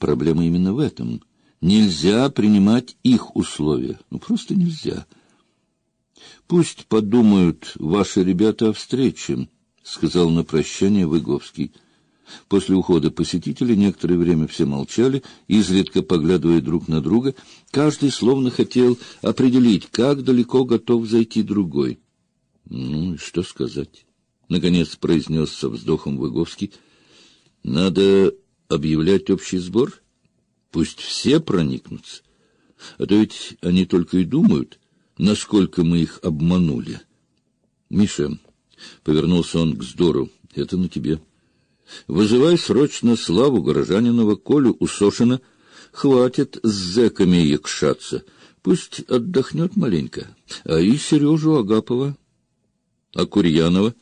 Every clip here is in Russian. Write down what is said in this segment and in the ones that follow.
Проблема именно в этом. Нельзя принимать их условия. Ну, просто нельзя. Пусть подумают ваши ребята о встрече, — сказал на прощание Выговский. После ухода посетителей некоторое время все молчали, изредка поглядывая друг на друга. Каждый словно хотел определить, как далеко готов зайти другой. — Ну, что сказать? — наконец произнес со вздохом Выговский. — Надо объявлять общий сбор? Пусть все проникнутся. А то ведь они только и думают, насколько мы их обманули. — Миша, — повернулся он к Здору, — это на тебе. Вызывай срочно Славу Горожанинова, Колю Усошина. Хватит с зэками якшаться. Пусть отдохнет маленько. А и Сережу Агапова. А Курьянова?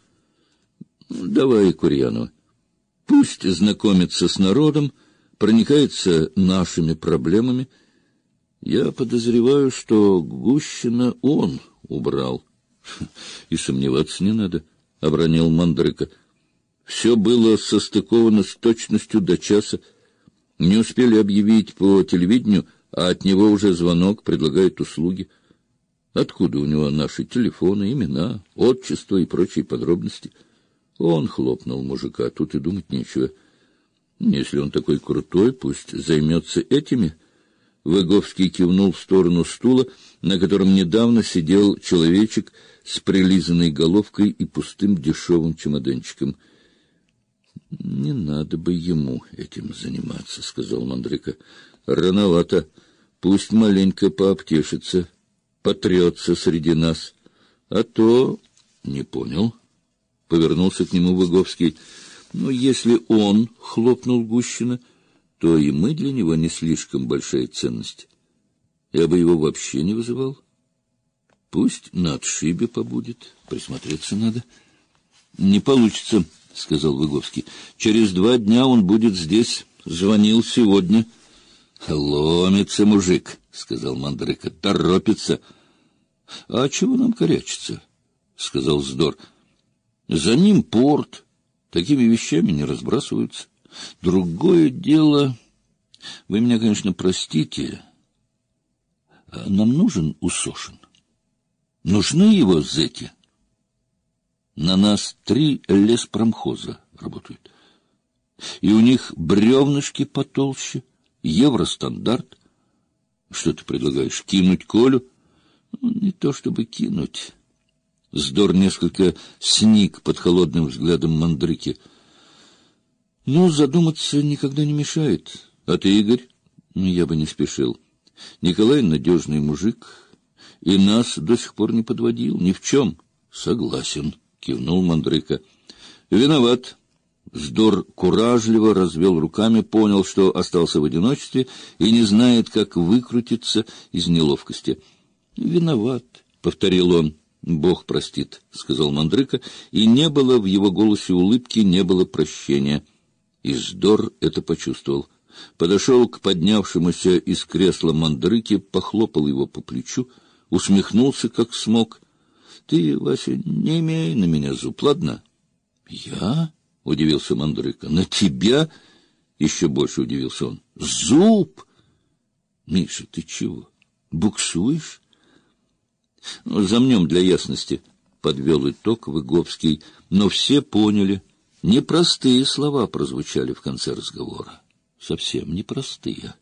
Давай Курьянова. Пусть знакомится с народом, проникается нашими проблемами. Я подозреваю, что Гущина он убрал. И сомневаться не надо, — обронил Мандрыка. Все было состыковано с точностью до часа. Не успели объявить по телевидению, а от него уже звонок, предлагает услуги. Откуда у него наши телефоны, имена, отчество и прочие подробности? Он хлопнул мужика, тут и думать нечего. Если он такой крутой, пусть займется этими. Выговский кивнул в сторону стула, на котором недавно сидел человечек с прилизанной головкой и пустым дешевым чемоданчиком. — Не надо бы ему этим заниматься, — сказал Мандрыка. — Рановато. Пусть маленько пообтешится, потрется среди нас. А то... — Не понял. Повернулся к нему Выговский. — Ну, если он хлопнул Гущина, то и мы для него не слишком большая ценность. Я бы его вообще не вызывал. Пусть на отшибе побудет, присмотреться надо. — Не получится, — сказал Выговский. — Через 2 дня он будет здесь. Звонил сегодня. — Ломится мужик, — сказал Мандрыка. — Торопится. — А чего нам корячиться? — сказал Здор. — За ним порт. Такими вещами не разбрасываются. Другое дело... Вы меня, конечно, простите. Нам нужен Усошин. Нужны его зэки. На нас 3 леспромхоза работают. И у них бревнышки потолще, евростандарт. Что ты предлагаешь, кинуть Колю? Ну, не то чтобы кинуть. Здор несколько сник под холодным взглядом Мандрыки. Ну, задуматься никогда не мешает. А ты, Игорь? Я бы не спешил. Николай надежный мужик, и нас до сих пор не подводил ни в чем. Согласен, кивнул Мандрыка. Виноват. Здор куражливо развел руками, понял, что остался в одиночестве и не знает, как выкрутиться из неловкости. Виноват, повторил он. Бог простит, сказал Мандрыка, и не было в его голосе улыбки, не было прощения. И Здор это почувствовал. Подошел к поднявшемуся из кресла Мандрыке, похлопал его по плечу, усмехнулся, как смог. — Ты, Вася, не имей на меня зуб, ладно? — Я? — удивился Мандрыка. — На тебя? — еще больше удивился он. — Зуб? — Миша, ты чего? Буксуешь? — Замнем для ясности, — подвел итог Выговский, но все поняли. Непростые слова прозвучали в конце разговора. Совсем непростые.